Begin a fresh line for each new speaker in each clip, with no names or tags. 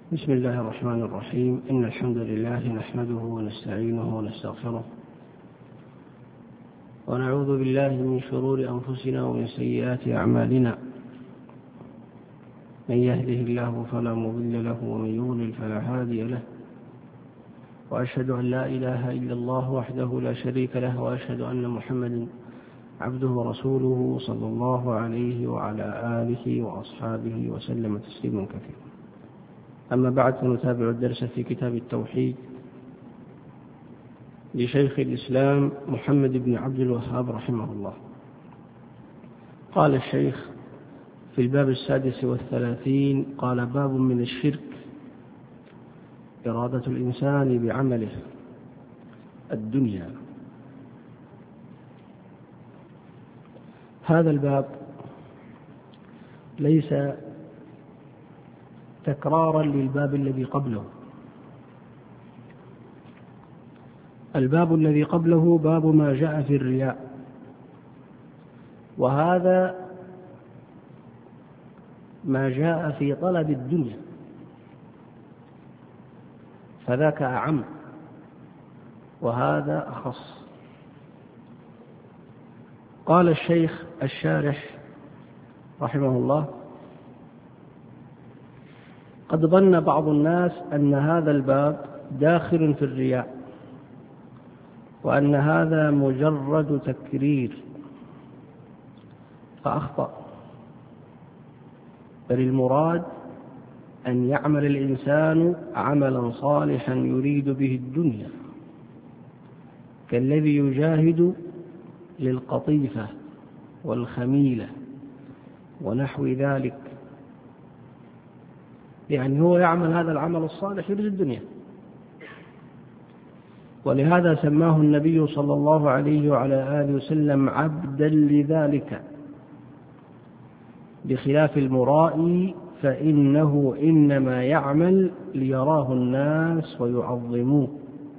بسم الله الرحمن الرحيم. إن الحمد لله نحمده ونستعينه ونستغفره ونعوذ بالله من شرور أنفسنا ومن سيئات أعمالنا. من يهده الله فلا مضل له ومن يضلل فلا هادي له، وأشهد أن لا إله إلا الله وحده لا شريك له، وأشهد أن محمدا عبده ورسوله صلى الله عليه وعلى آله وأصحابه وسلم تسليما كثيرا. أما بعد، فنتابع الدرس في كتاب التوحيد لشيخ الإسلام محمد بن عبد الوهاب رحمه الله. قال الشيخ في الباب 36 قال: باب من الشرك إرادة الإنسان بعمله الدنيا. هذا الباب ليس تكرارا للباب الذي قبله. الباب الذي قبله باب ما جاء في الرياء، وهذا ما جاء في طلب الدنيا، فذاك أعم وهذا أخص. قال الشيخ الشارح رحمه الله: قد ظن بعض الناس أن هذا الباب داخل في الرياء، وأن هذا مجرد تكرير، فأخطأ، بل المراد أن يعمل الإنسان عملا صالحا يريد به الدنيا، كالذي يجاهد للقطيفة والخميلة ونحو ذلك، يعني هو يعمل هذا العمل الصالح يريد الدنيا. ولهذا سماه النبي صلى الله عليه وعلى آله وسلم عبدا لذلك، بخلاف المرائي فإنه إنما يعمل ليراه الناس ويعظموه.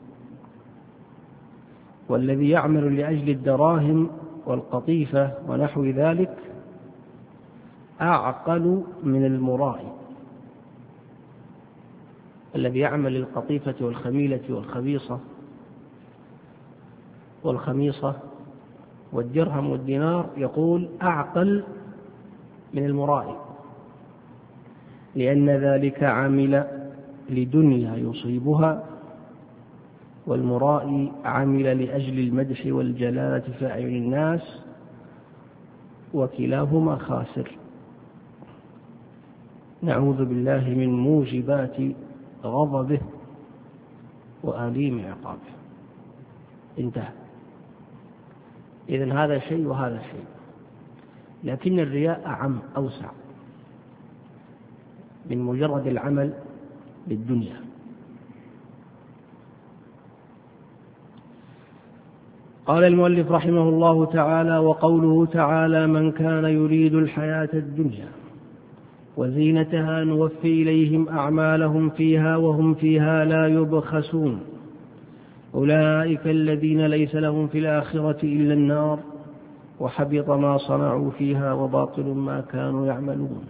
والذي يعمل لأجل الدراهم والقطيفة ونحو ذلك أعقل من المرائي. الذي يعمل للقطيفة والخميلة والخميصة والدرهم والدينار يقول أعقل من المرائي، لأن ذلك عمل لدنيا يصيبها، والمرائي عمل لأجل المدح والجلالة في أعين الناس، وكلاهما خاسر. نعوذ بالله من موجبات غضبه وآليم عقابه. انتهى. إذن هذا شيء وهذا شيء، لكن الرياء أعم أوسع من مجرد العمل للدنيا. قال المؤلف رحمه الله تعالى: وقوله تعالى: من كان يريد الحياة الدنيا وزينتها نوفي إليهم أعمالهم فيها وهم فيها لا يبخسون أولئك الذين ليس لهم في الآخرة إلا النار وحبط ما صنعوا فيها وباطل ما كانوا يعملون.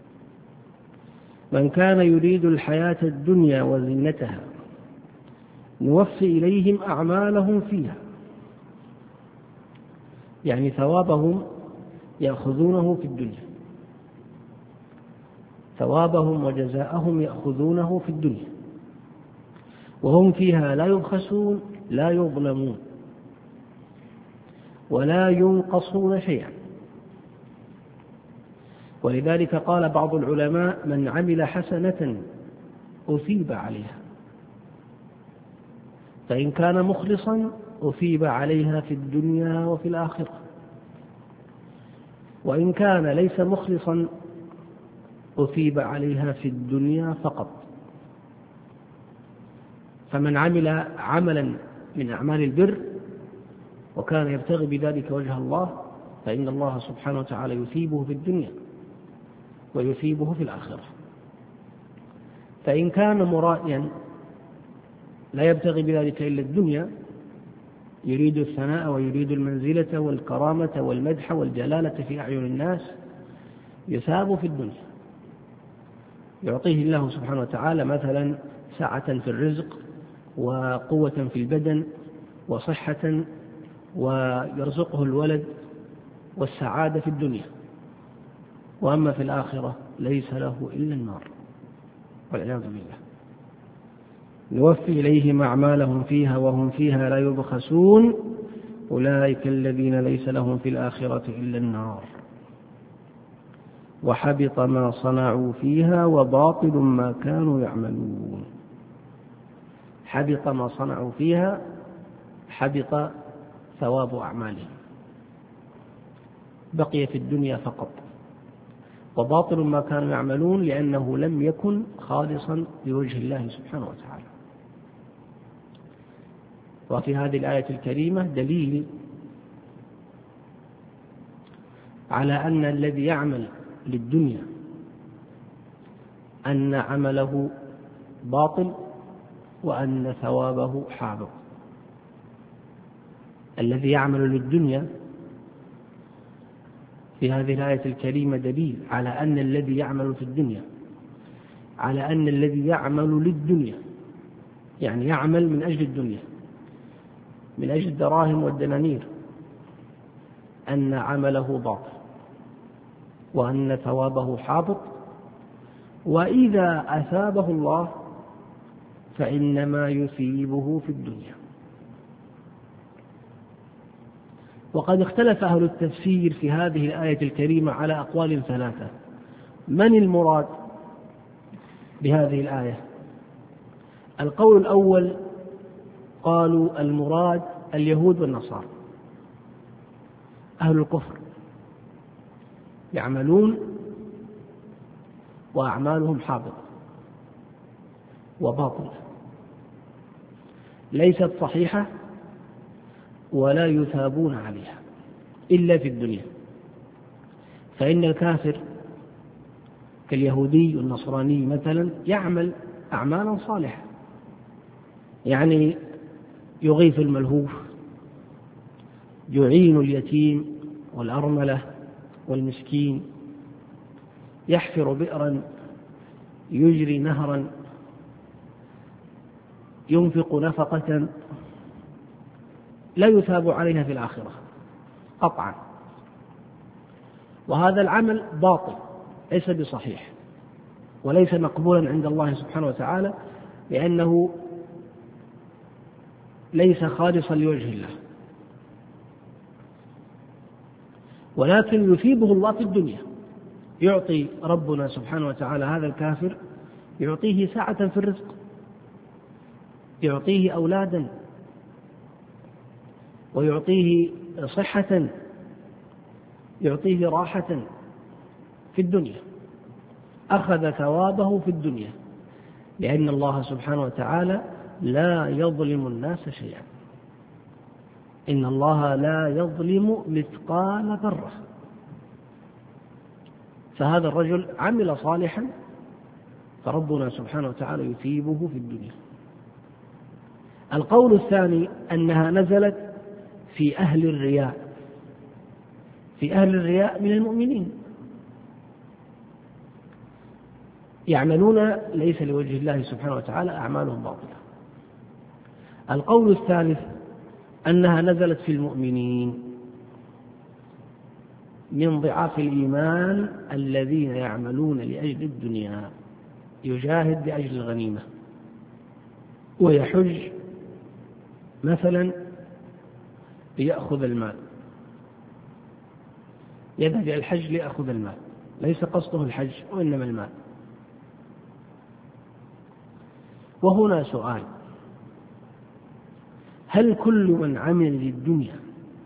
من كان يريد الحياة الدنيا وزينتها نوفي إليهم أعمالهم فيها، يعني ثوابهم يأخذونه في الدنيا، ثوابهم وجزاءهم يأخذونه في الدنيا، وهم فيها لا يبخسون، لا يظلمون ولا ينقصون شيئا. ولذلك قال بعض العلماء: من عمل حسنة أثيب عليها، فإن كان مخلصا أثيب عليها في الدنيا وفي الآخرة، وإن كان ليس مخلصا أثيب عليها في الدنيا فقط. فمن عمل عملا من أعمال البر وكان يبتغي بذلك وجه الله فإن الله سبحانه وتعالى يثيبه في الدنيا ويثيبه في الآخرة. فإن كان مرائيا لا يبتغي بذلك إلا الدنيا، يريد الثناء ويريد المنزلة والكرامة والمدح والجلالة في أعين الناس، يثاب في الدنيا. يعطيه الله سبحانه وتعالى مثلا سعة في الرزق وقوة في البدن وصحة، ويرزقه الولد والسعادة في الدنيا، وأما في الآخرة ليس له إلا النار والعياذ بالله. نوفي إليهم أعمالهم فيها وهم فيها لا يبخسون أولئك الذين ليس لهم في الآخرة إلا النار وحبط ما صنعوا فيها وباطل ما كانوا يعملون. حبط ما صنعوا فيها، حبط ثواب أعمالهم، بقي في الدنيا فقط. وباطل ما كانوا يعملون لأنه لم يكن خالصا لوجه الله سبحانه وتعالى. وفي هذه الآية الكريمة دليل على أن الذي يعمل للدنيا أن عمله باطل وأن ثوابه حابط. الذي يعمل للدنيا في هذه الآية الكريمة دليل على أن الذي يعمل في الدنيا، على أن الذي يعمل للدنيا يعني يعمل من أجل الدنيا، من أجل الدراهم والدنانير، أن عمله باطل وأن ثوابه حابط، وإذا أثابه الله فإنما يثيبه في الدنيا. وقد اختلف أهل التفسير في هذه الآية الكريمة على أقوال ثلاثة. من المراد بهذه الآية؟ القول الأول قالوا المراد اليهود والنصارى، أهل الكفر يعملون وأعمالهم حابطة وباطلة ليست صحيحة ولا يثابون عليها إلا في الدنيا. فإن الكافر كاليهودي والنصراني مثلا يعمل أعمالا صالحة، يعني يغيث الملهوف، يعين اليتيم والأرملة والمسكين، يحفر بئرا، يجري نهرا، ينفق نفقة لا يثاب عليها في الآخرة قطعا. وهذا العمل باطل ليس بصحيح وليس مقبولا عند الله سبحانه وتعالى، لأنه ليس خالصا لوجه الله، ولكن يثيبه الله في الدنيا. يعطي ربنا سبحانه وتعالى هذا الكافر، يعطيه سعة في الرزق، يعطيه أولادا، ويعطيه صحة، يعطيه راحة في الدنيا، أخذ ثوابه في الدنيا، لأن الله سبحانه وتعالى لا يظلم الناس شيئا. إن الله لا يظلم مثقال ذرة. فهذا الرجل عمل صالحا فربنا سبحانه وتعالى يثيبه في الدنيا. القول الثاني أنها نزلت في أهل الرياء، في أهل الرياء من المؤمنين، يعملون ليس لوجه الله سبحانه وتعالى، أعمالهم باطلة. القول الثالث أنها نزلت في المؤمنين من ضعاف الإيمان الذين يعملون لأجل الدنيا، يجاهد لأجل الغنيمة ويحج مثلا ليأخذ المال، يذهب إلى الحج ليأخذ المال، ليس قصده الحج وإنما المال. وهنا سؤال: هل كل من عمل للدنيا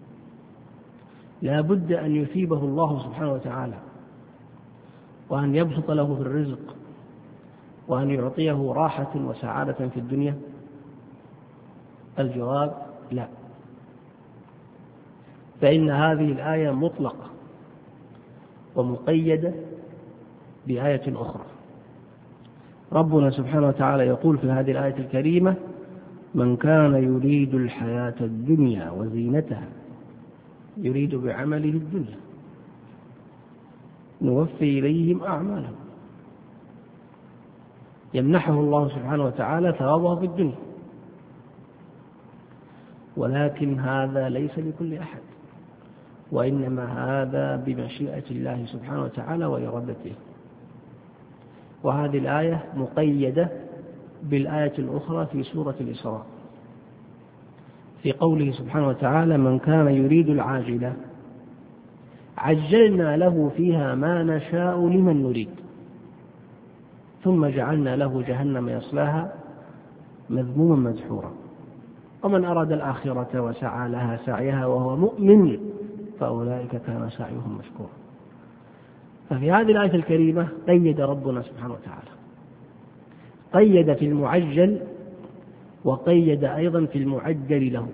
لا بد أن يثيبه الله سبحانه وتعالى وأن يبسط له في الرزق وأن يعطيه راحة وسعادة في الدنيا؟ الجواب لا. فإن هذه الآية مطلقة ومقيدة بآية أخرى. ربنا سبحانه وتعالى يقول في هذه الآية الكريمة: من كان يريد الحياة الدنيا وزينتها، يريد بعمله الدنيا، نوفي إليهم أعمالهم. يمنحه الله سبحانه وتعالى ثوابه في الدنيا، ولكن هذا ليس لكل أحد، وإنما هذا بمشيئة الله سبحانه وتعالى وإرادته. وهذه الآية مقيدة بالآية الأخرى في سورة الإسراء في قوله سبحانه وتعالى: من كان يريد العاجلة عجلنا له فيها ما نشاء لمن نريد ثم جعلنا له جهنم يصلاها مذموما مدحورا ومن أراد الآخرة وسعى لها سعيها وهو مؤمن فأولئك كان سعيهم مشكورا. ففي هذه الآية الكريمة قيد ربنا سبحانه وتعالى، قيد في المعجل وقيد أيضا في المعجل له.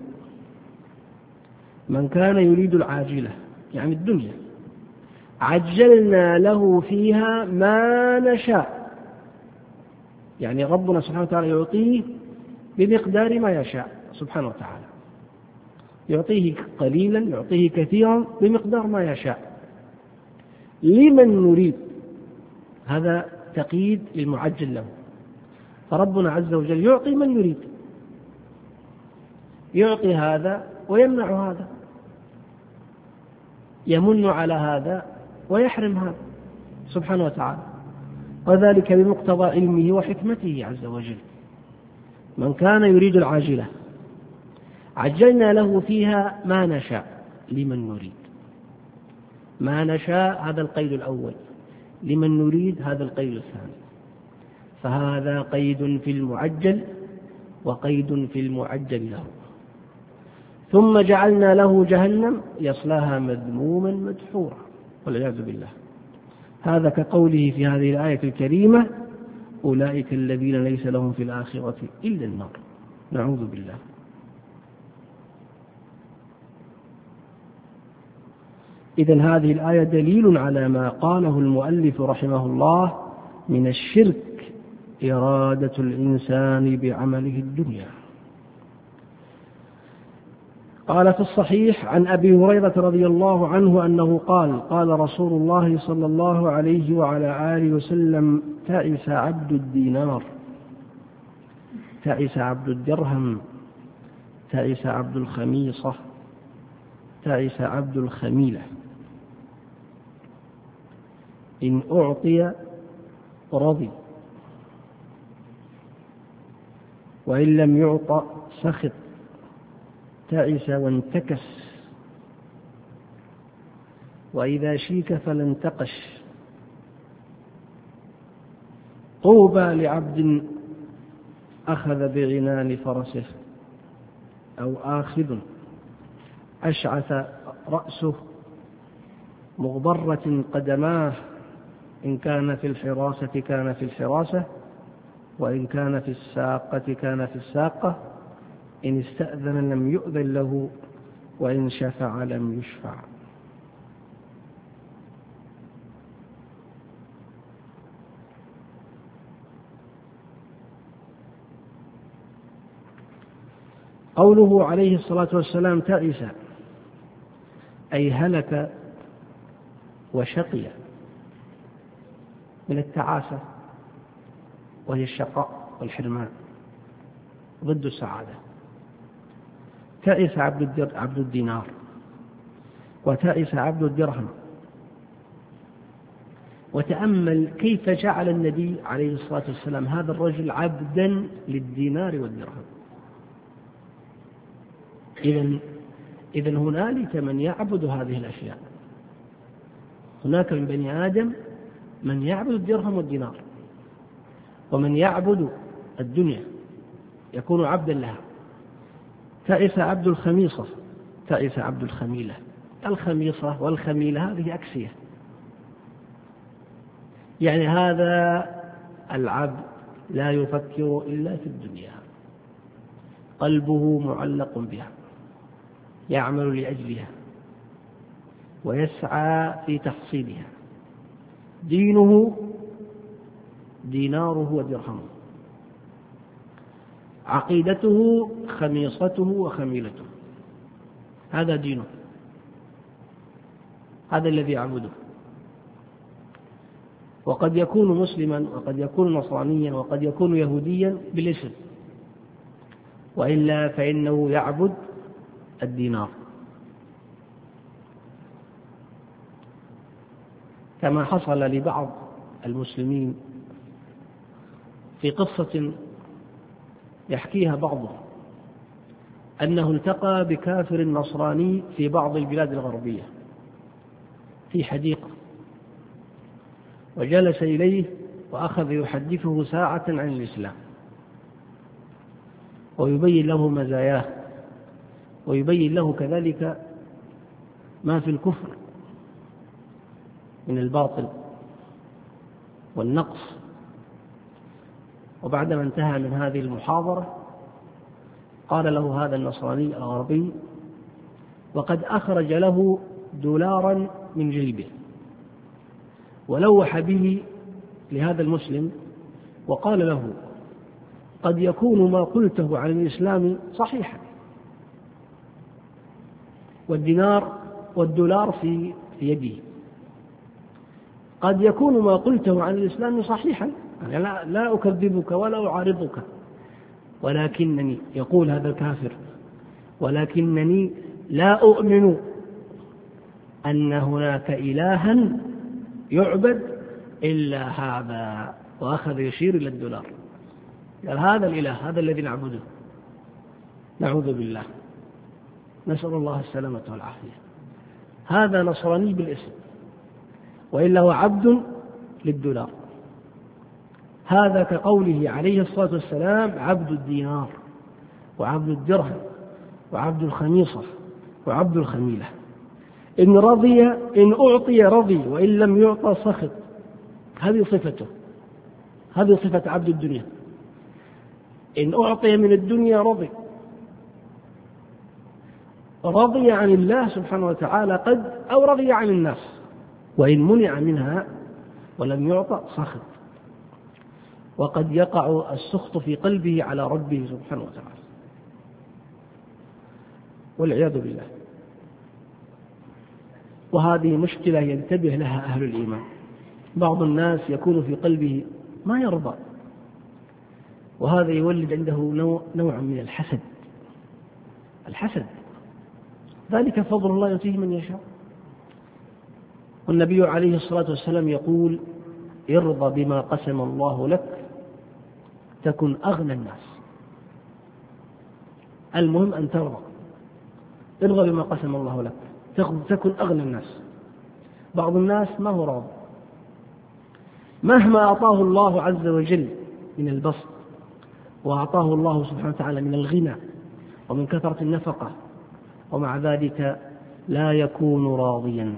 من كان يريد العاجلة يعني الدنيا عجلنا له فيها ما نشاء، يعني ربنا سبحانه وتعالى يعطيه بمقدار ما يشاء سبحانه وتعالى، يعطيه قليلا يعطيه كثيرا بمقدار ما يشاء لمن نريد. هذا تقييد للمعجل له، فربنا عز وجل يعطي من يريد، يعطي هذا ويمنع هذا، يمن على هذا ويحرم هذا سبحانه وتعالى، وذلك بمقتضى علمه وحكمته عز وجل. من كان يريد العاجلة عجلنا له فيها ما نشاء لمن نريد. ما نشاء هذا القيد الأول، لمن نريد هذا القيد الثاني، فهذا قيد في المعجل وقيد في المعجل له. ثم جعلنا له جهنم يصلاها مذموما مدحورا والعياذ بالله. هذا كقوله في هذه الآية الكريمة: أولئك الذين ليس لهم في الآخرة إلا النار. نعوذ بالله. إذن هذه الآية دليل على ما قاله المؤلف رحمه الله من الشرك إرادة الإنسان بعمله الدنيا. قال في الصحيح عن أبي هريرة رضي الله عنه أنه قال: قال رسول الله صلى الله عليه وعلى آله وسلم: تعس عبد الدينار، تعس عبد الدرهم، تعس عبد الخميصة، تعس عبد الخميلة. إن أعطي رضي وإن لم يعط سخط، تعس وانتكس، وإذا شيك فلا انتقش. طوبى لعبد أخذ بعنان فرسه أو آخذ أشعث رأسه مغبرة قدماه، إن كان في الحراسة كان في الحراسة، وإن كان في الساقة كان في الساقة، إن استأذن لم يؤذن له، وإن شفع لم يشفع. قوله عليه الصلاة والسلام: تعس أي هلك وشقي، من التعاسة وهي الشقاء والحرمان ضد السعادة. تعس عبد الدينار، وتعس عبد الدرهم. وتأمل كيف جعل النبي عليه الصلاة والسلام هذا الرجل عبدا للدينار والدرهم. إذن هنالك من يعبد هذه الأشياء، هناك من بني آدم من يعبد الدرهم والدينار، ومن يعبد الدنيا يكون عبدا لها. تعس عبد الخميصة، تعس عبد الخميلة. الخميصة والخميلة هذه أكسية، يعني هذا العبد لا يفكر إلا في الدنيا، قلبه معلق بها، يعمل لأجلها ويسعى في تحصيلها. دينه ديناره ودرهمه، عقيدته خميصته وخميلته، هذا دينه، هذا الذي يعبده. وقد يكون مسلما وقد يكون نصرانيا وقد يكون يهوديا بالاسم، وإلا فإنه يعبد الدينار، كما حصل لبعض المسلمين في قصة يحكيها بعضهم، أنه التقى بكافر نصراني في بعض البلاد الغربية في حديقة، وجلس إليه وأخذ يحدثه ساعة عن الإسلام، ويبين له مزاياه، ويبين له كذلك ما في الكفر من الباطل والنقص. وبعدما انتهى من هذه المحاضرة قال له هذا النصراني الغربي، وقد أخرج له $1 من جيبه ولوح به لهذا المسلم وقال له: قد يكون ما قلته عن الإسلام صحيحا، والدولار في يده، قد يكون ما قلته عن الإسلام صحيحا، يعني لا أكذبك ولا أعارضك، ولكنني، يقول هذا الكافر، ولكنني لا أؤمن أن هناك إلها يعبد إلا هذا، وأخذ يشير إلى $1. قال: هذا الإله، هذا الذي نعبده. نعوذ بالله، نسأل الله السلامة والعافية. هذا نصراني بالاسم، وإلا هو عبد $1. هذا كقوله عليه الصلاة والسلام: عبد الدينار وعبد الدرهم وعبد الخميصة وعبد الخميلة. إن رضي، إن أعطي رضي، وإن لم يعطى سخط. هذه صفته، هذه صفة عبد الدنيا. إن أعطي من الدنيا رضي عن الله سبحانه وتعالى قد، أو رضي عن الناس، وإن منع منها ولم يعطى سخط. وقد يقع السخط في قلبه على ربه سبحانه وتعالى، والعياذ بالله. وهذه مشكلة ينتبه لها أهل الإيمان. بعض الناس يكون في قلبه ما يرضى، وهذا يولد عنده نوع من الحسد. ذلك فضل الله يؤتيه من يشاء. والنبي عليه الصلاة والسلام يقول: ارضى بما قسم الله لك تكن أغنى الناس. المهم أن ارضى بما قسم الله لك تكن أغنى الناس. بعض الناس ما هو راضي، مهما أعطاه الله عز وجل من البسط، وأعطاه الله سبحانه وتعالى من الغنى ومن كثرة النفقة، ومع ذلك لا يكون راضيا،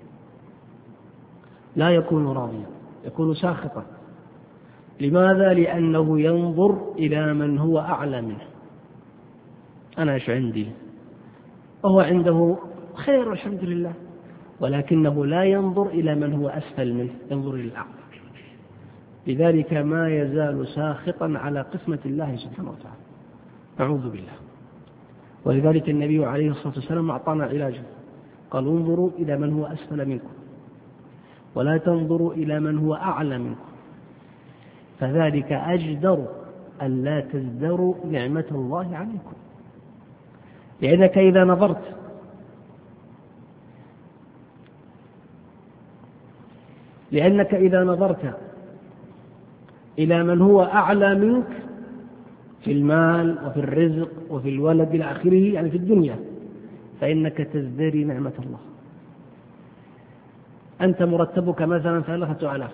يكون ساخطا. لماذا؟ لأنه ينظر إلى من هو أعلى منه. أنا إيش عندي؟ وهو عنده خير الحمد لله، ولكنه لا ينظر إلى من هو أسفل منه، ينظر إلى الأعلى. لذلك ما يزال ساخطا على قسمة الله سبحانه وتعالى، أعوذ بالله. ولذلك النبي عليه الصلاة والسلام أعطانا علاجا، قال: انظروا إلى من هو أسفل منكم ولا تنظروا إلى من هو أعلى منكم، فذلك أجدر أن لا تزدروا نعمة الله عليكم. لأنك إذا نظرت إلى من هو أعلى منك في المال وفي الرزق وفي الولد إلى آخره، يعني في الدنيا، فإنك تزدري نعمة الله. أنت مرتبك مثلا 3000،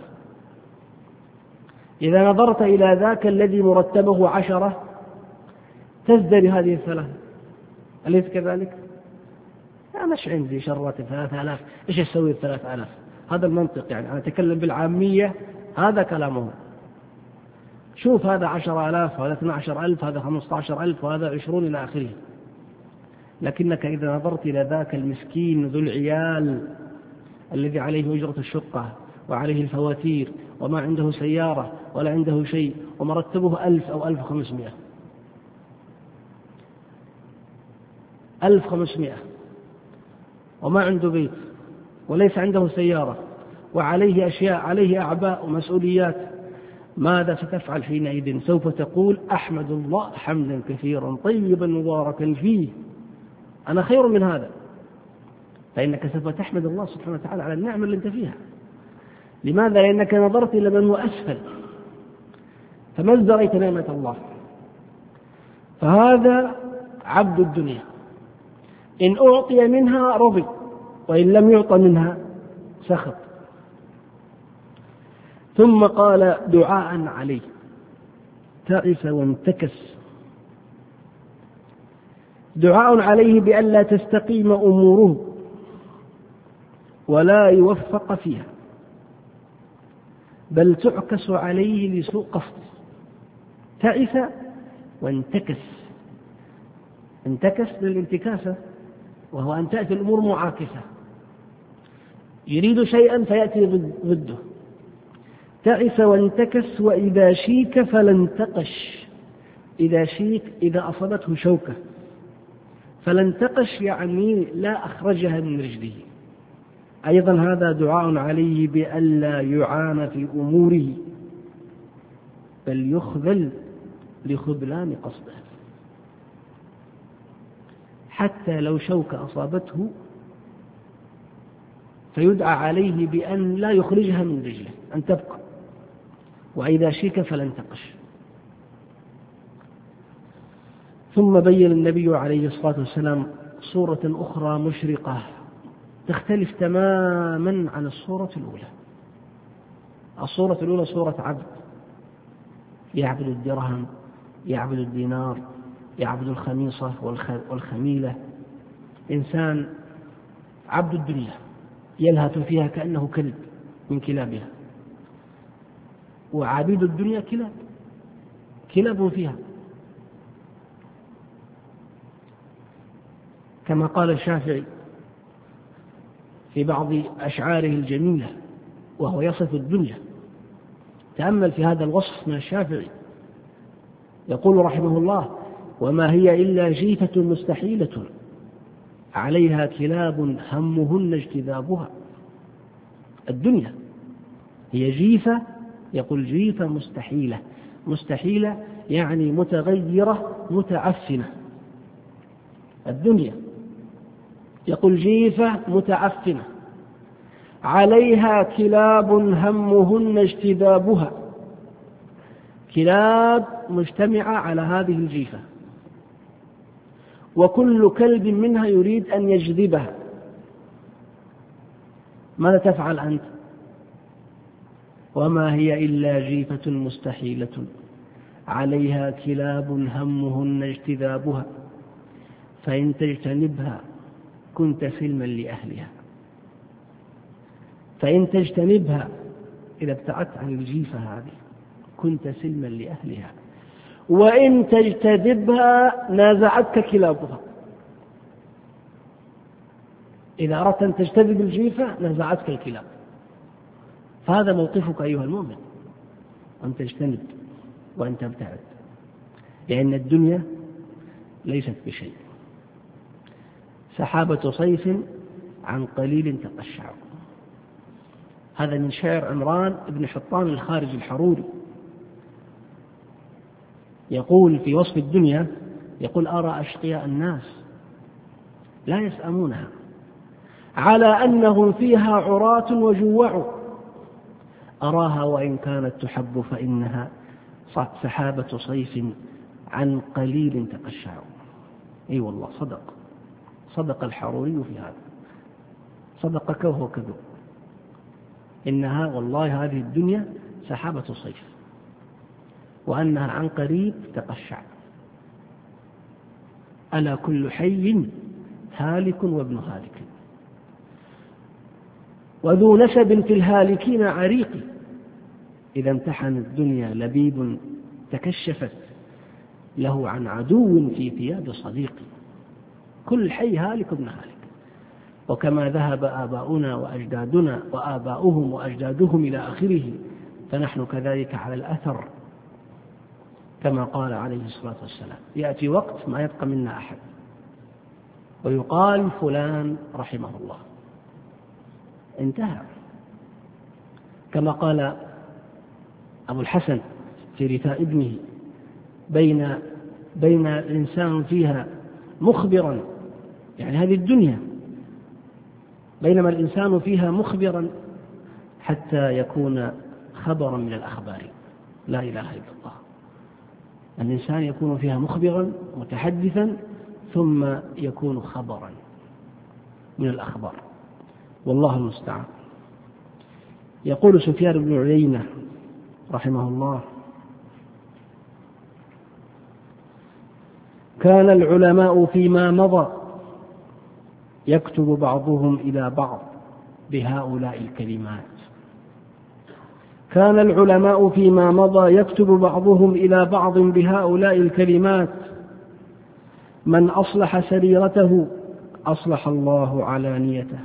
إذا نظرت إلى ذاك الذي مرتبه 10 تزدري هذه 3، أليس كذلك؟ مش عندي شرات 3000، إيش أسوي 3000؟ هذا المنطق، يعني أنا أتكلم بالعامية، هذا كلامه. شوف هذا 10,000 وهذا 12,000 هذا 15,000 وهذا 20 إلى آخره. لكنك إذا نظرت إلى ذاك المسكين ذو العيال الذي عليه أجرة الشقة وعليه الفواتير وما عنده سيارة ولا عنده شيء، ومرتبه 1000 أو 1500 وما عنده بيت وليس عنده سيارة وعليه أشياء، عليه أعباء ومسؤوليات، ماذا ستفعل حينئذ؟ سوف تقول أحمد الله حمدا كثيرا طيبا مباركا فيه، أنا خير من هذا. فإنك سوف تحمد الله سبحانه وتعالى على النعمة اللي أنت فيها. لماذا؟ لأنك نظرت إلى من هو أسفل فما ازدريت نعمة الله. فهذا عبد الدنيا، إن أعطي منها رضي، وإن لم يعط منها سخط. ثم قال دعاء عليه، تعس وانتكس، دعاء عليه بألا تستقيم أموره ولا يوفق فيها، بل تعكس عليه لسوء قصده. تعس وانتكس، انتكس للانتكاسة، وهو أن تأتي الأمور معاكسة، يريد شيئا فيأتي ضده. تعس وانتكس، وإذا شيك فلانتقش، إذا شيك إذا أصابته شوكة، فلانتقش يعني لا أخرجها من رجله. أيضا هذا دعاء عليه بألا يعان في أموره، بل يخذل لخذلان قصده. حتى لو شوكة أصابته فيدعى عليه بأن لا يخرجها من رجله، أن تبقى. وإذا شيك فلانتقش. ثم بين النبي عليه الصلاة والسلام صورة أخرى مشرقة تختلف تماما عن الصورة الأولى. الصورة الأولى صورة عبد يعبد الدرهم، يعبد الدينار، يعبد الخميصة والخميلة، إنسان عبد الدنيا يلهث فيها كأنه كلب من كلابها. وعبيد الدنيا كلاب فيها، كما قال الشافعي في بعض أشعاره الجميلة وهو يصف الدنيا. تأمل في هذا الوصف من الشافعي، يقول رحمه الله: وما هي إلا جيفة مستحيلة عليها كلاب همهن اجتذابها. الدنيا هي جيفة، يقول جيفة مستحيلة، مستحيلة يعني متغيرة متعفنة. الدنيا يقول جيفة متعفنة عليها كلاب همهن اجتذابها، كلاب مجتمعة على هذه الجيفة، وكل كلب منها يريد أن يجذبها. ماذا تفعل أنت؟ وما هي إلا جيفة مستحيلة عليها كلاب همهن اجتذابها، فإن تجتنبها كنت سلما لأهلها. فإن تجتنبها، إذا ابتعدت عن الجيفة هذه، كنت سلما لأهلها، وإن تجتذبها نازعتك كلابها. إذا أردت أن تجتذب الجيفة نازعتك الكلاب. فهذا موقفك أيها المؤمن، أن تجتنب وأن تبتعد، لأن الدنيا ليست بشيء. سحابة صيف عن قليل تقشع. هذا من شعر عمران بن حطان الخارج الحروري، يقول في وصف الدنيا، يقول: أرى أشقياء الناس لا يسأمونها على أنهم فيها عراة وجوع، أراها وإن كانت تحب فإنها سحابة صيف عن قليل تقشع. أي والله صدق الحروري في هذا، صدق وهو كذب. إنها والله هذه الدنيا سحابة صيف، وأنها عن قريب تقشع. ألا كل حي هالك وابن هالك، وذو نسب في الهالكين عريق. إذا امتحن الدنيا لبيب تكشفت له عن عدو في ثياب صديق. كل حي هالك ابن هالك. وكما ذهب آباؤنا وأجدادنا وآباؤهم وأجدادهم إلى آخره، فنحن كذلك على الأثر، كما قال عليه الصلاة والسلام: يأتي وقت ما يبقى منا أحد، ويقال فلان رحمه الله، انتهى. كما قال أبو الحسن في رثاء ابنه: بين الإنسان فيها مخبرا، يعني هذه الدنيا، بينما الإنسان فيها مخبرا حتى يكون خبرا من الأخبار. لا إله إلا الله. الإنسان يكون فيها مخبرا متحدثا ثم يكون خبرا من الأخبار، والله المستعان. يقول سفيان بن عيينة رحمه الله: كان العلماء فيما مضى يكتب بعضهم إلى بعض بهؤلاء الكلمات. كان العلماء فيما مضى يكتب بعضهم إلى بعض بهؤلاء الكلمات: من أصلح سريرته أصلح الله علانيته،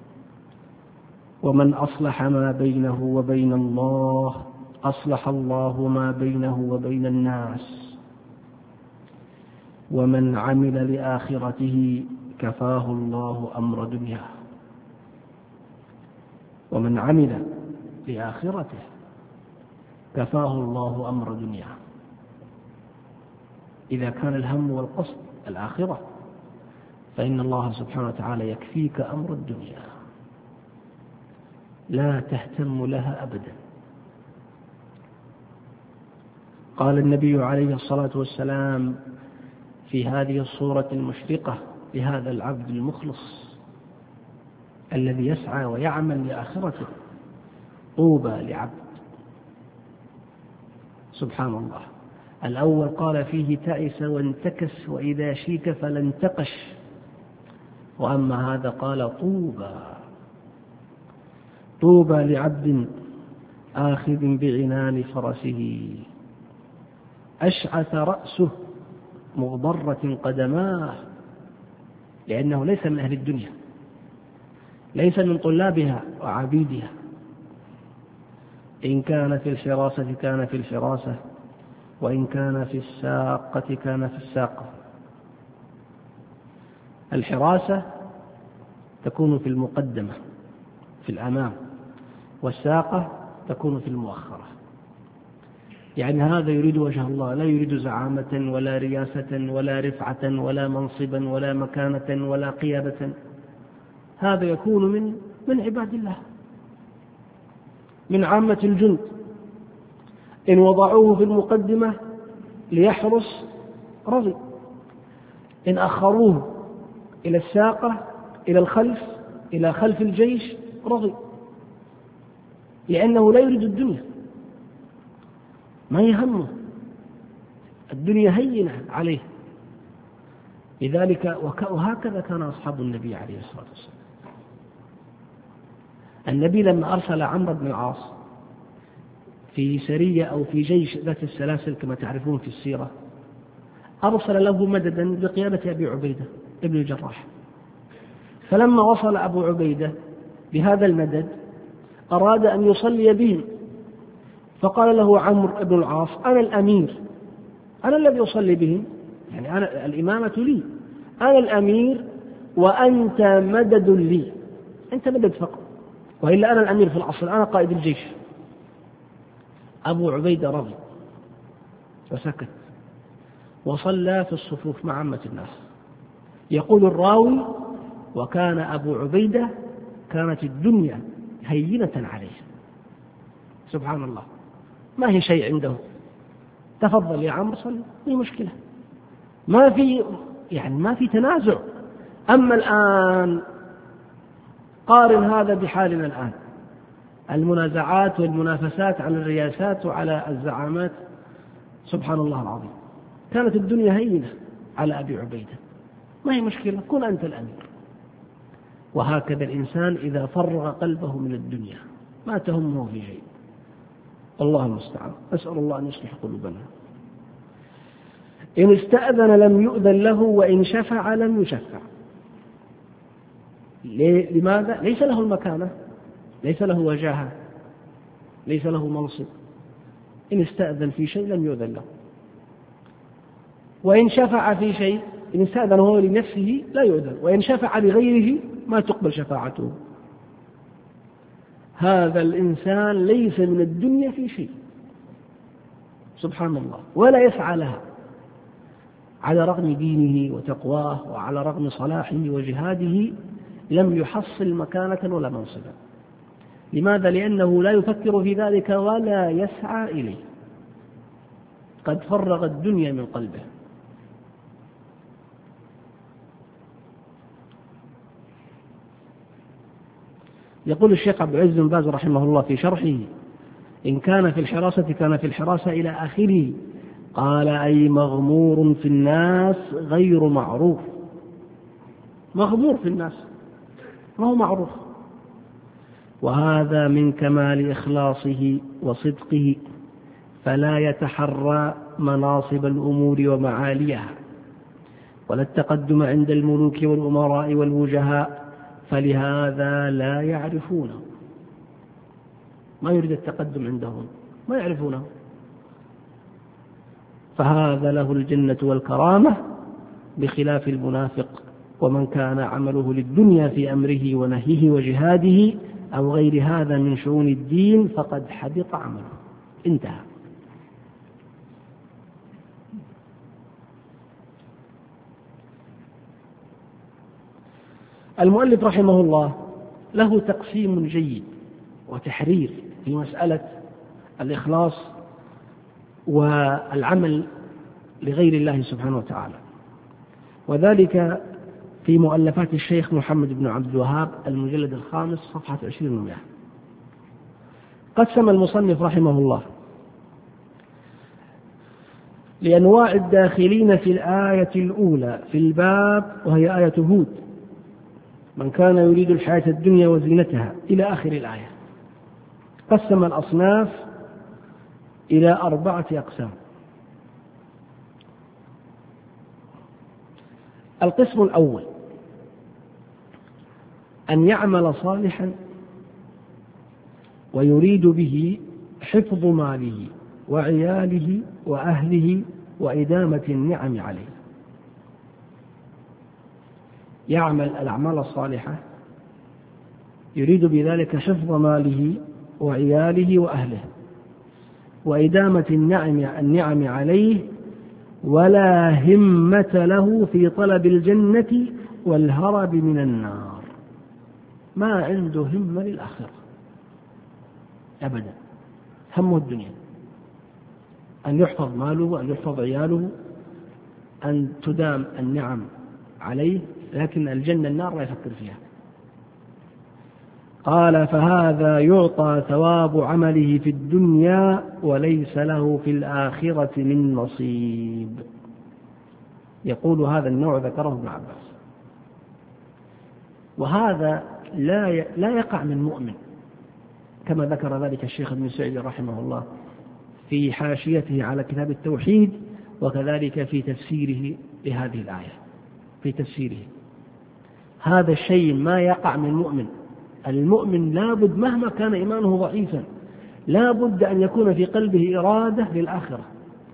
ومن أصلح ما بينه وبين الله أصلح الله ما بينه وبين الناس، ومن عمل لآخرته كفاه الله أمر دنياه. ومن عمل لآخرته كفاه الله أمر دنياه. إذا كان الهم والقصد الآخرة فإن الله سبحانه وتعالى يكفيك أمر الدنيا، لا تهتم لها أبدا. قال النبي عليه الصلاة والسلام في هذه الصورة المشرقة لهذا العبد المخلص الذي يسعى ويعمل لآخرته: طوبى لعبد. سبحان الله. الأول قال فيه: تعس وانتكس وإذا شيك فلا انتقش، وأما هذا قال: طوبى لعبد آخذ بعنان فرسه أشعث رأسه مغبرة قدماه، لأنه ليس من أهل الدنيا، ليس من طلابها وعبيدها. إن كان في الحراسة كان في الحراسة، وإن كان في الساقة كان في الساقة. الحراسة تكون في المقدمة في الأمام، والساقة تكون في المؤخرة. يعني هذا يريد وجه الله، لا يريد زعامة ولا رياسة ولا رفعة ولا منصبا ولا مكانة ولا قيادة. هذا يكون من عباد الله، من عامة الجند. إن وضعوه في المقدمة ليحرس رضي، إن أخروه إلى الساقة إلى الخلف إلى خلف الجيش رضي، لأنه لا يريد الدنيا، ما يهمه الدنيا، هينة عليه. لذلك وهكذا كان أصحاب النبي عليه الصلاة والسلام. النبي لما أرسل عمرو بن العاص في سرية أو في جيش ذات السلاسل كما تعرفون في السيرة، أرسل له مددا بقيادة أبي عبيدة ابن الجراح. فلما وصل أبو عبيدة بهذا المدد أراد أن يصلي بهم، فقال له عمرو بن العاص: أنا الأمير، أنا الذي أصلي بهم، يعني أنا الإمامة لي، أنا الأمير وأنت مدد لي، أنت مدد فقط، وإلا أنا الأمير في الأصل، أنا قائد الجيش. أبو عبيدة رضي وسكت وصلى في الصفوف مع عامة الناس. يقول الراوي: وكان أبو عبيدة كانت الدنيا هينة عليه. سبحان الله، ما هي شيء عنده، تفضل يا عمرو صل، ما مشكلة، ما في تنازع. أما الآن قارن هذا بحالنا الآن، المنازعات والمنافسات على الرياسات وعلى الزعامات، سبحان الله العظيم. كانت الدنيا هينة على أبي عبيدة، ما هي مشكلة، كن أنت الأمير. وهكذا الإنسان إذا فرغ قلبه من الدنيا ما تهمه في شيء. الله المستعان. أسأل الله أن يصلح قلوبنا. إن استأذن لم يؤذن له، وإن شفع لم يشفع. لماذا؟ ليس له المكانة، ليس له وجاهة، ليس له منصب. إن استأذن في شيء لم يؤذن له، وإن شفع في شيء، إن استأذن هو لنفسه لا يؤذن، وإن شفع لغيره ما تقبل شفاعته. هذا الإنسان ليس من الدنيا في شيء، سبحان الله، ولا يسعى لها على رغم دينه وتقواه وعلى رغم صلاحه وجهاده، لم يحصل مكانة ولا منصبا. لماذا؟ لأنه لا يفكر في ذلك ولا يسعى إليه، قد فرغ الدنيا من قلبه. يقول الشيخ عبد العزيز بن باز رحمه الله في شرحه: إن كان في الحراسة كان في الحراسة إلى آخره. قال: أي مغمور في الناس غير معروف. مغمور في الناس ما هو معروف، وهذا من كمال إخلاصه وصدقه، فلا يتحرى مناصب الأمور ومعاليها ولا التقدم عند الملوك والأمراء والوجهاء، فلهذا لا يعرفونه، ما يريد التقدم عندهم، ما يعرفونه، فهذا له الجنة والكرامة بخلاف المنافق. ومن كان عمله للدنيا في أمره ونهيه وجهاده أو غير هذا من شؤون الدين فقد حبط عمله. انتهى. المؤلف رحمه الله له تقسيم جيد وتحرير في مسألة الإخلاص والعمل لغير الله سبحانه وتعالى، وذلك في مؤلفات الشيخ محمد بن عبد الوهاب المجلد 5 صفحة 20. قسم المصنف رحمه الله لأنواع الداخلين في الآية الأولى في الباب، وهي آية هود: من كان يريد الحياة الدنيا وزينتها إلى آخر الآية. قسم الأصناف إلى 4 أقسام. القسم الأول: أن يعمل صالحا ويريد به حفظ ماله وعياله وأهله وإدامة النعم عليه. يعمل الأعمال الصالحة يريد بذلك حفظ ماله وعياله وأهله وإدامة النعم عليه، ولا همة له في طلب الجنة والهرب من النار، ما عنده همة للآخرة أبدا، همه الدنيا، أن يحفظ ماله وأن يحفظ عياله، أن تدام النعم عليه، لكن الجنة النار لا يفكر فيها. قال: فهذا يعطى ثواب عمله في الدنيا وليس له في الآخرة من نصيب. يقول هذا النوع ذكره ابن عباس، وهذا لا يقع من مؤمن، كما ذكر ذلك الشيخ ابن سعيد رحمه الله في حاشيته على كتاب التوحيد، وكذلك في تفسيره لهذه الآية. في تفسيره هذا الشيء ما يقع من مؤمن. المؤمن لابد مهما كان إيمانه ضعيفا لابد أن يكون في قلبه إرادة للآخرة،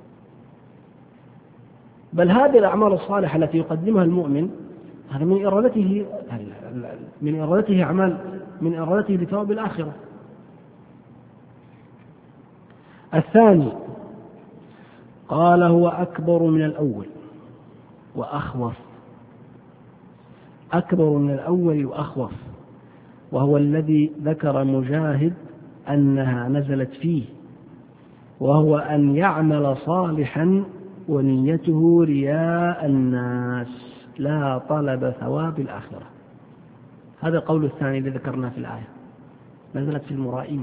بل هذه الأعمال الصالحة التي يقدمها المؤمن هذا من إرادته لثواب الآخرة. الثاني قال: هو أكبر من الأول وأخوف. أكبر من الأول وأخوف، وهو الذي ذكر مجاهد أنها نزلت فيه، وهو أن يعمل صالحا ونيته رياء الناس لا طلب ثواب الآخرة. هذا القول الثاني الذي ذكرناه في الآية، نزلت في المرائين.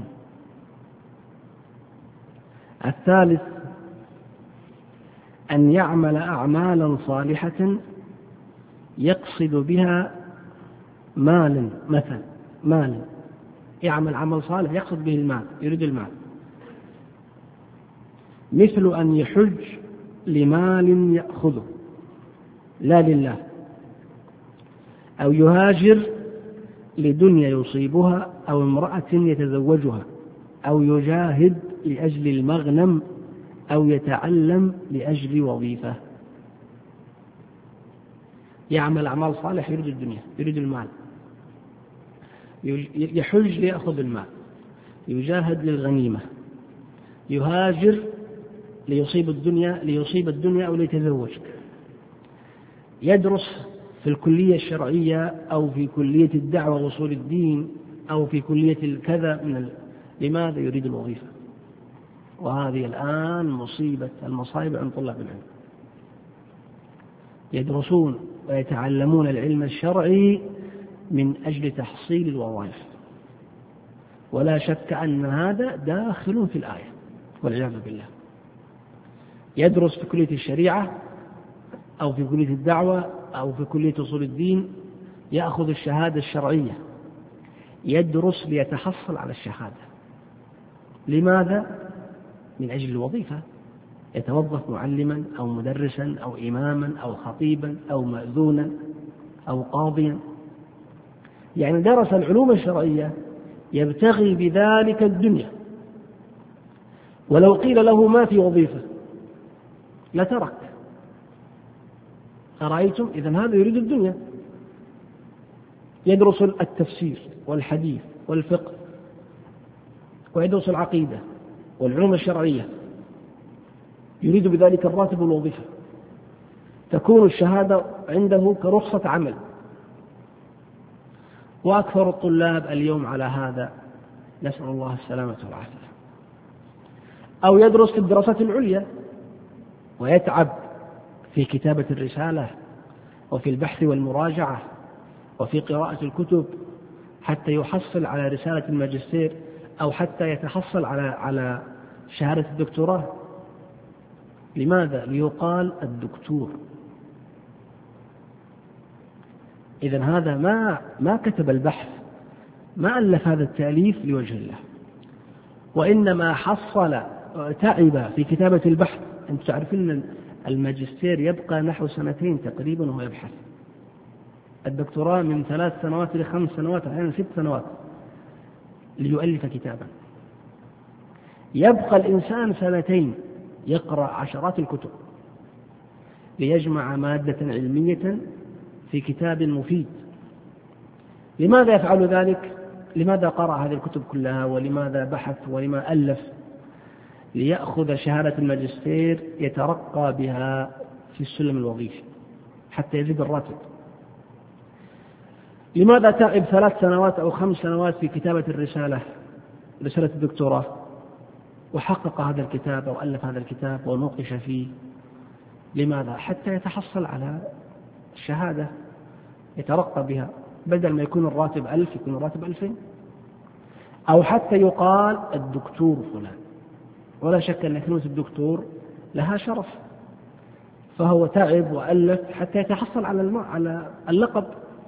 الثالث أن يعمل أعمالا صالحة يقصد بها مالا، مثلا مال، يعمل عمل صالح يقصد به المال، يريد المال، مثل أن يحج لمال يأخذه لا لله، أو يهاجر لدنيا يصيبها، أو امرأة يتزوجها، أو يجاهد لأجل المغنم، أو يتعلم لأجل وظيفة. يعمل أعمال صالح يريد الدنيا، يريد المال، يحج ليأخذ المال، يجاهد للغنيمة، يهاجر ليصيب الدنيا أو ليتزوج، يدرس في الكلية الشرعية أو في كلية الدعوة وأصول الدين أو في كلية الكذا لماذا يريد الوظيفة؟ وهذه الآن مصيبة المصائب عند طلاب العلم، يدرسون ويتعلمون العلم الشرعي من أجل تحصيل الوظائف، ولا شك أن هذا داخل في الآية والعياذ بالله. يدرس في كلية الشريعة أو في كلية الدعوة أو في كلية أصول الدين، يأخذ الشهادة الشرعية، يدرس ليتحصل على الشهادة. لماذا؟ من أجل الوظيفة، يتوظف معلما أو مدرسا أو إماما أو خطيبا أو مأذونا أو قاضيا، يعني درس العلوم الشرعية يبتغي بذلك الدنيا. ولو قيل له ما في وظيفة لترك. أرأيتم؟ إذن هذا يريد الدنيا، يدرس التفسير والحديث والفقه ويدرس العقيدة والعلوم الشرعية، يريد بذلك الراتب والوظيفة، تكون الشهادة عنده كرخصة عمل. وأكثر الطلاب اليوم على هذا، نسأل الله السلامة والعافية. أو يدرس في الدراسات العليا ويتعب في كتابة الرسالة وفي البحث والمراجعة وفي قراءة الكتب حتى يحصل على رسالة الماجستير أو حتى يتحصل على شهادة الدكتوراه. لماذا؟ ليقال الدكتور. إذن هذا ما كتب البحث، ما ألف هذا التأليف لوجه الله، وإنما حصل تعب في كتابة البحث. أنتم تعرفون أن الماجستير يبقى نحو 2 تقريبا وهو يبحث، الدكتوراه من 3 سنوات إلى 5 سنوات أحيانا 6 سنوات ليؤلف كتابا. يبقى الإنسان 2 يقرأ عشرات الكتب ليجمع مادة علمية في كتاب مفيد. لماذا يفعل ذلك؟ لماذا قرأ هذه الكتب كلها؟ ولماذا بحث؟ ولما ألف؟ ليأخذ شهادة الماجستير يترقى بها في السلم الوظيفي حتى يزيد الراتب. لماذا تعب 3 سنوات أو 5 سنوات في كتابة رسالة الدكتوراه وحقق هذا الكتاب أو ألف هذا الكتاب ونوقش فيه؟ لماذا؟ حتى يتحصل على الشهادة يترقى بها، بدل ما يكون الراتب 1000 يكون الراتب 2000، أو حتى يقال الدكتور فلان. ولا شك أن كلمة الدكتور لها شرف، فهو تعب وألف حتى يتحصل على اللقب.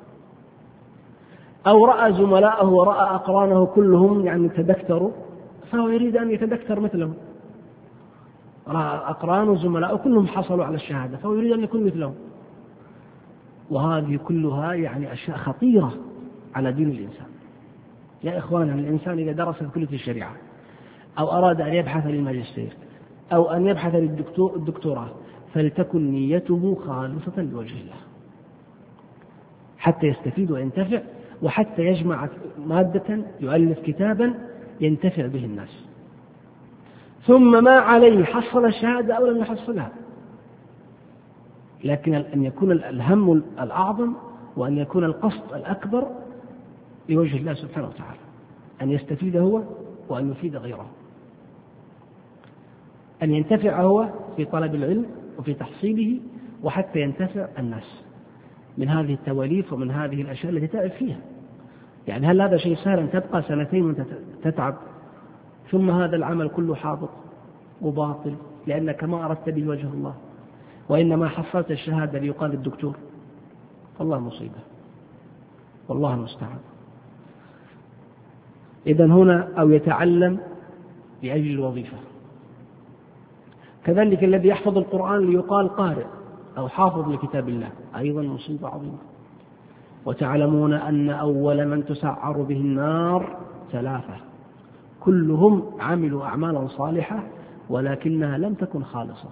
أو رأى زملائه ورأى أقرانه كلهم يعني تدكتروا، فهو يريد أن يتدكتر مثلهم. رأى أقرانه وزملائه كلهم حصلوا على الشهادة، فهو يريد أن يكون مثلهم. وهذه كلها يعني أشياء خطيرة على دين الإنسان. يا إخوانا، الإنسان إذا درس في كلية الشريعة أو أراد أن يبحث للماجستير أو أن يبحث للدكتوراه فلتكن نيته خالصة لوجه الله حتى يستفيد وينتفع، وحتى يجمع مادة يؤلف كتابا ينتفع به الناس. ثم ما عليه حصل الشهادة أو لم يحصلها، لكن أن يكون الهم الأعظم وأن يكون القصد الأكبر لوجه الله سبحانه وتعالى، أن يستفيد هو وأن يفيد غيره، أن ينتفع هو في طلب العلم وفي تحصيله، وحتى ينتفع الناس من هذه التواليف ومن هذه الأشياء التي تعب فيها. يعني هل هذا شيء سهل أن تبقى 2 وأنت تتعب ثم هذا العمل كله حاضر وباطل لأنك ما أردت به وجه الله، وإنما حصلت الشهادة ليقال الدكتور؟ والله مصيبة، والله المستعان. إذن هنا أو يتعلم لأجل الوظيفة. كذلك الذي يحفظ القرآن ليقال قارئ أو حافظ لكتاب الله، أيضا مصيبة عظيمة. وتعلمون أن أول من تسعر به النار 3 كلهم عملوا أعمالا صالحة ولكنها لم تكن خالصة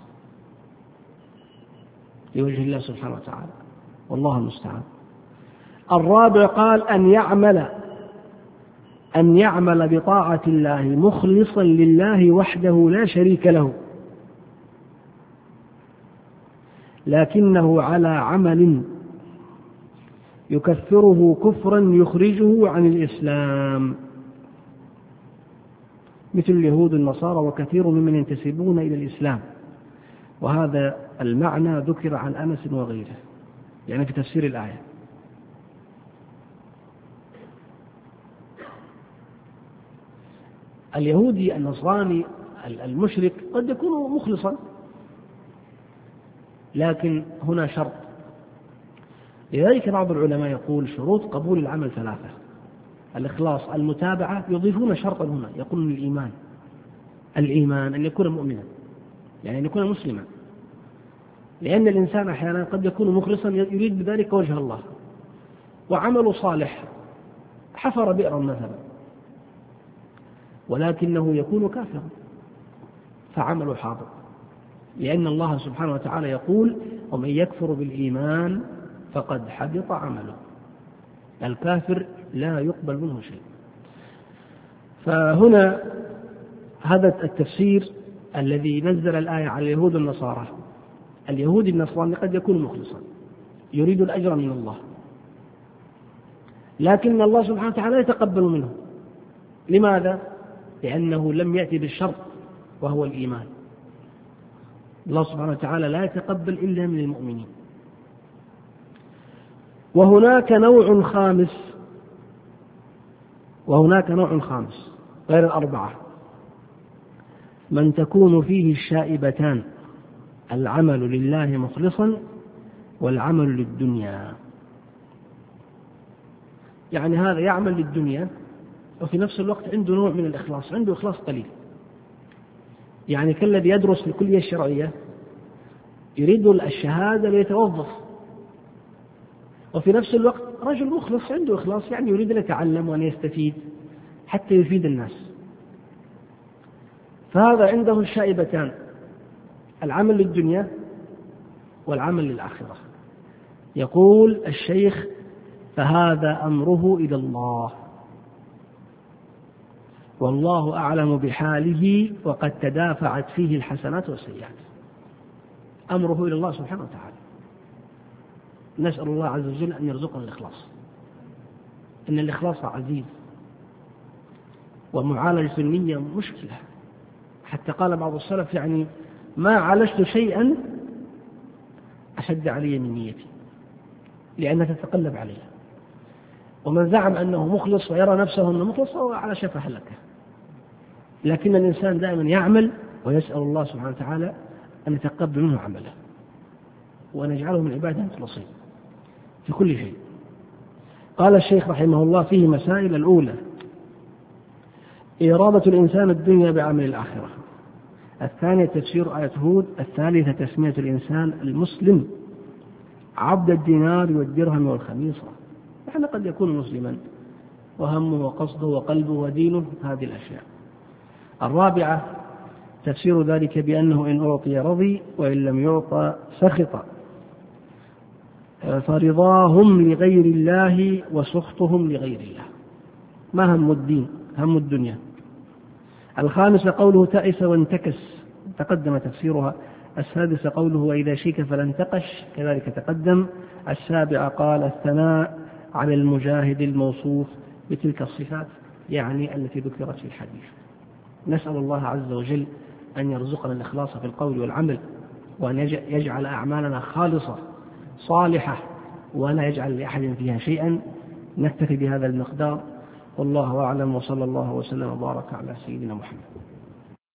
لوجه الله سبحانه وتعالى، والله المستعان. الرابع قال أن يعمل أن يعمل بطاعة الله مخلصا لله وحده لا شريك له، لكنه على عمل يكفره كفرا يخرجه عن الإسلام، مثل اليهود النصارى وكثير ممن ينتسبون إلى الإسلام. وهذا المعنى ذكر عن أنس وغيره، يعني في تفسير الآية. اليهودي النصراني المشرك قد يكون مخلصا، لكن هنا شرط. لذلك بعض العلماء يقول شروط قبول العمل ثلاثة: الإخلاص، المتابعة، يضيفون شرطا هنا يقولون الإيمان أن يكون مؤمنا، يعني أن يكون مسلما، لأن الإنسان أحيانا قد يكون مخلصا يريد بذلك وجه الله، وعمله صالح، حفر بئرا مثلا، ولكنه يكون كافرا فعمله حاضر، لأن الله سبحانه وتعالى يقول: ومن يكفر بالإيمان فقد حبط عمله. الكافر لا يقبل منه شيء. فهنا هذا التفسير الذي نزل الآية على اليهود والنصارى. اليهود النصراني قد يكون مخلصا يريد الأجر من الله، لكن الله سبحانه وتعالى يتقبل منه. لماذا؟ لأنه لم يأتي بالشرط وهو الإيمان. الله سبحانه وتعالى لا يتقبل إلا من المؤمنين. وهناك نوع خامس غير الأربعة: من تكون فيه الشائبتان، العمل لله مخلصا والعمل للدنيا. يعني هذا يعمل للدنيا وفي نفس الوقت عنده نوع من الإخلاص، عنده إخلاص قليل، يعني كالذي يدرس في الكلية الشرعية يريد الشهادة ليتوظف، وفي نفس الوقت رجل مخلص عنده إخلاص، يعني يريد أن يتعلم وأن يستفيد حتى يفيد الناس. فهذا عنده الشائبتان: العمل للدنيا والعمل للآخرة. يقول الشيخ: فهذا أمره إلى الله، والله أعلم بحاله، وقد تدافعت فيه الحسنات والسيئات. أمره إلى الله سبحانه وتعالى. نسأل الله عز وجل أن يرزقنا الإخلاص، إن الإخلاص عزيز، ومعالجة النية مشكلة. حتى قال بعض السلف: يعني ما عالجت شيئا أشد علي من نيتي، لأنها تتقلب عليها. ومن زعم أنه مخلص ويرى نفسه أنه مخلص فهو على شفا هلكة. لكن الإنسان دائما يعمل ويسأل الله سبحانه وتعالى أن يتقبل منه عمله، وأن يجعله من عباده المخلصين في كل شيء. قال الشيخ رحمه الله: فيه مسائل. الأولى: إرادة الإنسان الدنيا بعمل الآخرة. الثانية: تفسير آية هود. الثالثة: تسمية الإنسان المسلم عبد الدينار والدرهم والخميصة. يعني قد يكون مسلما وهمه وقصده وقلبه ودينه هذه الأشياء. الرابعة: تفسير ذلك بأنه إن أعطي رضي وإن لم يعطى سخط، فرضاهم لغير الله وسخطهم لغير الله. ما هم الدين؟ هم الدنيا. الخامسة: قوله تأس وانتكس، تقدم تفسيرها. السادسة: قوله وإذا شيك فلا انتقش، كذلك تقدم. السابعة: قال الثناء على المجاهد الموصوف بتلك الصفات، يعني التي ذكرت في الحديث. نسأل الله عز وجل أن يرزقنا الإخلاص في القول والعمل، وأن يجعل أعمالنا خالصة صالحة، ولا يجعل لأحد فيها شيئا. نكتفي بهذا المقدار، والله أعلم، وصلى الله وسلم وبارك على سيدنا محمد.